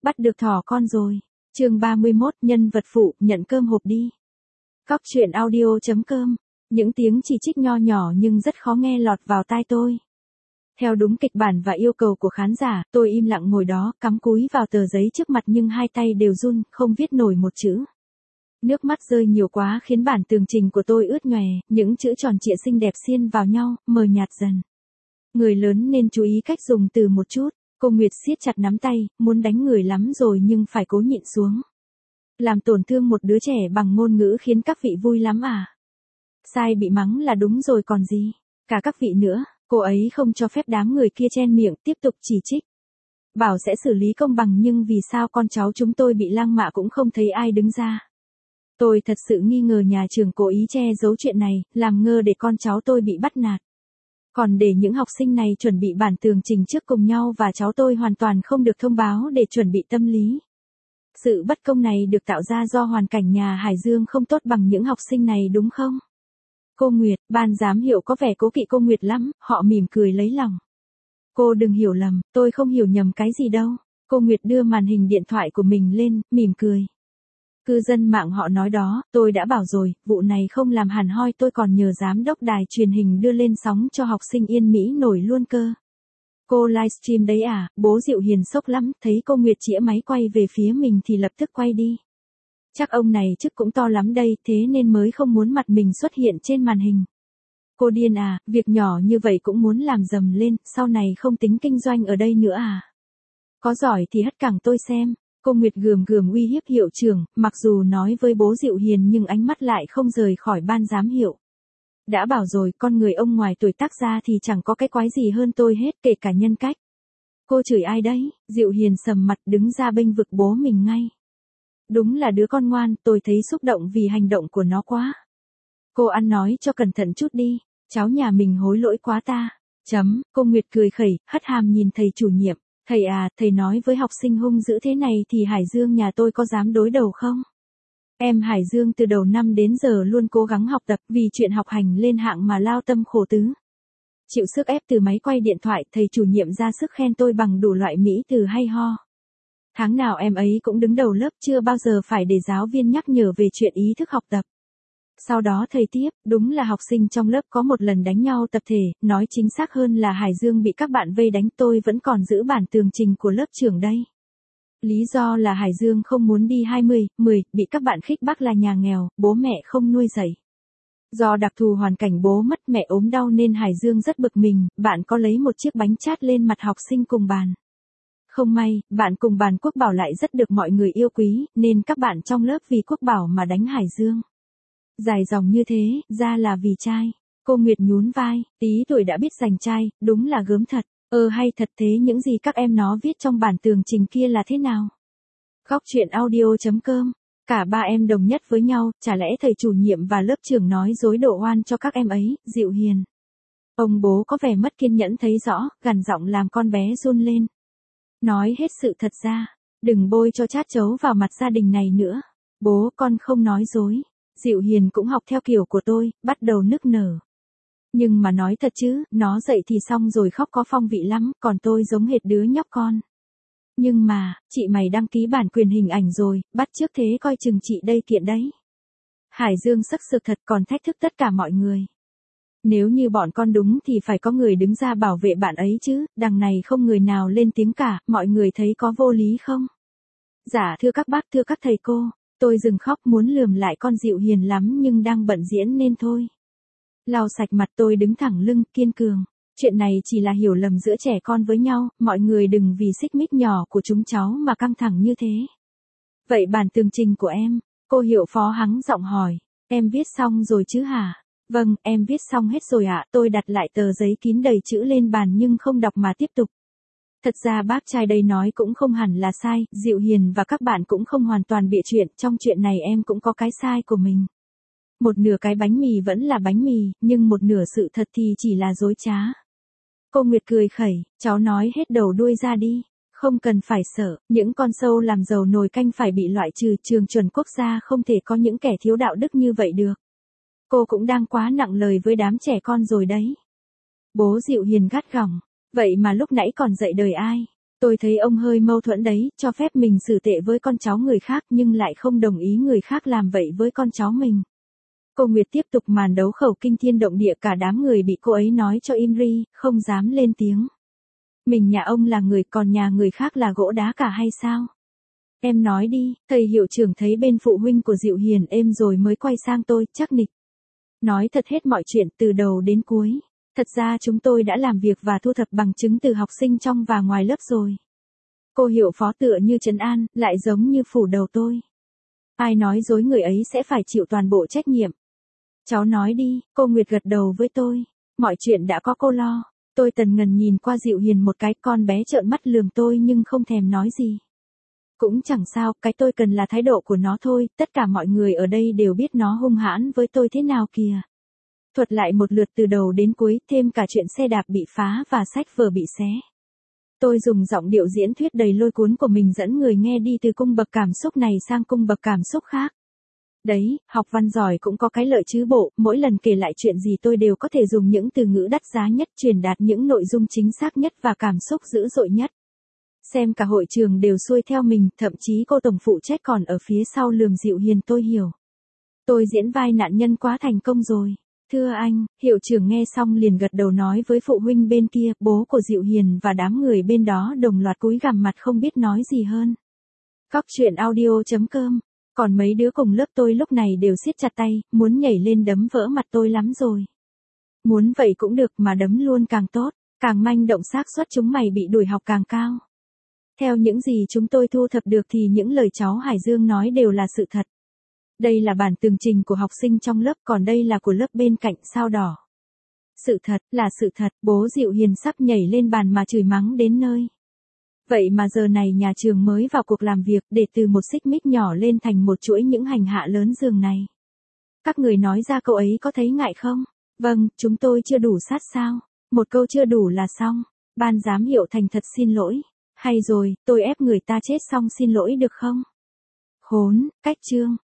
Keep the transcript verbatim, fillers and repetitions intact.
bắt được thỏ con rồi. Chương ba mươi mốt, nhân vật phụ, nhận cơm hộp đi. Cóc truyện audio chấm com. Những tiếng chỉ trích nho nhỏ nhưng rất khó nghe lọt vào tai tôi. Theo đúng kịch bản và yêu cầu của khán giả, tôi im lặng ngồi đó, cắm cúi vào tờ giấy trước mặt nhưng hai tay đều run, không viết nổi một chữ. Nước mắt rơi nhiều quá khiến bản tường trình của tôi ướt nhòe, những chữ tròn trịa xinh đẹp xiên vào nhau, mờ nhạt dần. Người lớn nên chú ý cách dùng từ một chút. Cô Nguyệt siết chặt nắm tay, muốn đánh người lắm rồi nhưng phải cố nhịn xuống. Làm tổn thương một đứa trẻ bằng ngôn ngữ khiến các vị vui lắm à? Sai bị mắng là đúng rồi còn gì? Cả các vị nữa, cô ấy không cho phép đám người kia chen miệng tiếp tục chỉ trích. Bảo sẽ xử lý công bằng nhưng vì sao con cháu chúng tôi bị lăng mạ cũng không thấy ai đứng ra. Tôi thật sự nghi ngờ nhà trường cố ý che giấu chuyện này, làm ngơ để con cháu tôi bị bắt nạt. Còn để những học sinh này chuẩn bị bản tường trình trước cùng nhau và cháu tôi hoàn toàn không được thông báo để chuẩn bị tâm lý. Sự bất công này được tạo ra do hoàn cảnh nhà Hải Dương không tốt bằng những học sinh này đúng không? Cô Nguyệt, ban giám hiệu có vẻ cố kỵ cô Nguyệt lắm, họ mỉm cười lấy lòng. Cô đừng hiểu lầm, tôi không hiểu nhầm cái gì đâu. Cô Nguyệt đưa màn hình điện thoại của mình lên, mỉm cười. Cư dân mạng họ nói đó, tôi đã bảo rồi, vụ này không làm hẳn hoi tôi còn nhờ giám đốc đài truyền hình đưa lên sóng cho học sinh Yên Mỹ nổi luôn cơ. Cô livestream đấy à, bố Diệu Hiền sốc lắm, thấy cô Nguyệt chĩa máy quay về phía mình thì lập tức quay đi. Chắc ông này chức cũng to lắm đây, thế nên mới không muốn mặt mình xuất hiện trên màn hình. Cô điên à, việc nhỏ như vậy cũng muốn làm dầm lên, sau này không tính kinh doanh ở đây nữa à. Có giỏi thì hất cẳng tôi xem. Cô Nguyệt gườm gườm uy hiếp hiệu trưởng, mặc dù nói với bố Diệu Hiền nhưng ánh mắt lại không rời khỏi ban giám hiệu. Đã bảo rồi, con người ông ngoài tuổi tác ra thì chẳng có cái quái gì hơn tôi hết, kể cả nhân cách. Cô chửi ai đấy? Diệu Hiền sầm mặt đứng ra bênh vực bố mình ngay. Đúng là đứa con ngoan, tôi thấy xúc động vì hành động của nó quá. Cô ăn nói cho cẩn thận chút đi, cháu nhà mình hối lỗi quá ta. Chấm, cô Nguyệt cười khẩy, hất hàm nhìn thầy chủ nhiệm. Thầy à, thầy nói với học sinh hung dữ thế này thì Hải Dương nhà tôi có dám đối đầu không? Em Hải Dương từ đầu năm đến giờ luôn cố gắng học tập vì chuyện học hành lên hạng mà lao tâm khổ tứ. Chịu sức ép từ máy quay điện thoại, thầy chủ nhiệm ra sức khen tôi bằng đủ loại mỹ từ hay ho. Tháng nào em ấy cũng đứng đầu lớp, chưa bao giờ phải để giáo viên nhắc nhở về chuyện ý thức học tập. Sau đó thầy tiếp, đúng là học sinh trong lớp có một lần đánh nhau tập thể, nói chính xác hơn là Hải Dương bị các bạn vây đánh, tôi vẫn còn giữ bản tường trình của lớp trưởng đây. Lý do là Hải Dương không muốn đi hai mươi, mười, bị các bạn khích bác là nhà nghèo, bố mẹ không nuôi dạy. Do đặc thù hoàn cảnh bố mất mẹ ốm đau nên Hải Dương rất bực mình, bạn có lấy một chiếc bánh chát lên mặt học sinh cùng bàn. Không may, bạn cùng bàn Quốc Bảo lại rất được mọi người yêu quý, nên các bạn trong lớp vì Quốc Bảo mà đánh Hải Dương. Dài dòng như thế, ra là vì trai. Cô Nguyệt nhún vai, tí tuổi đã biết giành trai, đúng là gớm thật. Ờ hay thật thế, những gì các em nó viết trong bản tường trình kia là thế nào? Cóc truyện audio chấm com. Cả ba em đồng nhất với nhau, chả lẽ thầy chủ nhiệm và lớp trưởng nói dối độ oan cho các em ấy, Diệu Hiền. Ông bố có vẻ mất kiên nhẫn thấy rõ, gằn giọng làm con bé run lên. Nói hết sự thật ra, đừng bôi cho chát chấu vào mặt gia đình này nữa. Bố, con không nói dối. Diệu Hiền cũng học theo kiểu của tôi, bắt đầu nức nở. Nhưng mà nói thật chứ, nó dậy thì xong rồi khóc có phong vị lắm, còn tôi giống hệt đứa nhóc con. Nhưng mà, chị mày đăng ký bản quyền hình ảnh rồi, bắt chước thế coi chừng chị đây kiện đấy. Hải Dương sắc sực thật còn thách thức tất cả mọi người. Nếu như bọn con đúng thì phải có người đứng ra bảo vệ bạn ấy chứ, đằng này không người nào lên tiếng cả, mọi người thấy có vô lý không? Dạ thưa các bác, thưa các thầy cô. Tôi dừng khóc muốn lườm lại con Diệu Hiền lắm nhưng đang bận diễn nên thôi. Lau sạch mặt tôi đứng thẳng lưng, kiên cường. Chuyện này chỉ là hiểu lầm giữa trẻ con với nhau, mọi người đừng vì xích mích nhỏ của chúng cháu mà căng thẳng như thế. Vậy bản tường trình của em, cô hiệu phó hắng giọng hỏi, em viết xong rồi chứ hả? Vâng, em viết xong hết rồi ạ, tôi đặt lại tờ giấy kín đầy chữ lên bàn nhưng không đọc mà tiếp tục. Thật ra bác trai đây nói cũng không hẳn là sai, Diệu Hiền và các bạn cũng không hoàn toàn bịa chuyện, trong chuyện này em cũng có cái sai của mình. Một nửa cái bánh mì vẫn là bánh mì, nhưng một nửa sự thật thì chỉ là dối trá. Cô Nguyệt cười khẩy, cháu nói hết đầu đuôi ra đi, không cần phải sợ, những con sâu làm dầu nồi canh phải bị loại trừ, trường chuẩn quốc gia không thể có những kẻ thiếu đạo đức như vậy được. Cô cũng đang quá nặng lời với đám trẻ con rồi đấy. Bố Diệu Hiền gắt gỏng. Vậy mà lúc nãy còn dạy đời ai? Tôi thấy ông hơi mâu thuẫn đấy, cho phép mình xử tệ với con cháu người khác nhưng lại không đồng ý người khác làm vậy với con cháu mình. Cô Nguyệt tiếp tục màn đấu khẩu kinh thiên động địa, cả đám người bị cô ấy nói cho im ri, không dám lên tiếng. Mình nhà ông là người, còn nhà người khác là gỗ đá cả hay sao? Em nói đi. Thầy hiệu trưởng thấy bên phụ huynh của Diệu Hiền êm rồi mới quay sang tôi, chắc nịch. Nói thật hết mọi chuyện từ đầu đến cuối. Thật ra chúng tôi đã làm việc và thu thập bằng chứng từ học sinh trong và ngoài lớp rồi. Cô hiệu phó tựa như trấn an, lại giống như phủ đầu tôi. Ai nói dối người ấy sẽ phải chịu toàn bộ trách nhiệm. Cháu nói đi. Cô Nguyệt gật đầu với tôi. Mọi chuyện đã có cô lo. Tôi tần ngần nhìn qua Diệu Hiền một cái, con bé trợn mắt lườm tôi nhưng không thèm nói gì. Cũng chẳng sao, cái tôi cần là thái độ của nó thôi, tất cả mọi người ở đây đều biết nó hung hãn với tôi thế nào kìa. Thuật lại một lượt từ đầu đến cuối, thêm cả chuyện xe đạp bị phá và sách vở bị xé. Tôi dùng giọng điệu diễn thuyết đầy lôi cuốn của mình dẫn người nghe đi từ cung bậc cảm xúc này sang cung bậc cảm xúc khác. Đấy, học văn giỏi cũng có cái lợi chứ bộ, mỗi lần kể lại chuyện gì tôi đều có thể dùng những từ ngữ đắt giá nhất, truyền đạt những nội dung chính xác nhất và cảm xúc dữ dội nhất. Xem cả hội trường đều xuôi theo mình, thậm chí cô tổng phụ trách còn ở phía sau lườm Diệu Hiền, tôi hiểu. Tôi diễn vai nạn nhân quá thành công rồi. Thưa anh, hiệu trưởng nghe xong liền gật đầu nói với phụ huynh bên kia, bố của Diệu Hiền và đám người bên đó đồng loạt cúi gằm mặt không biết nói gì hơn. Cóc truyện audio chấm com. Còn mấy đứa cùng lớp tôi lúc này đều siết chặt tay, muốn nhảy lên đấm vỡ mặt tôi lắm rồi. Muốn vậy cũng được mà đấm luôn càng tốt, càng manh động xác suất chúng mày bị đuổi học càng cao. Theo những gì chúng tôi thu thập được thì những lời cháu Hải Dương nói đều là sự thật. Đây là bản tường trình của học sinh trong lớp, còn đây là của lớp bên cạnh sao đỏ. Sự thật, là sự thật, bố Diệu Hiền sắp nhảy lên bàn mà chửi mắng đến nơi. Vậy mà giờ này nhà trường mới vào cuộc làm việc để từ một xích mích nhỏ lên thành một chuỗi những hành hạ lớn giường này. Các người nói ra câu ấy có thấy ngại không? Vâng, chúng tôi chưa đủ sát sao? Một câu chưa đủ là xong. Ban giám hiệu thành thật xin lỗi. Hay rồi, tôi ép người ta chết xong xin lỗi được không? Khốn, cách chương.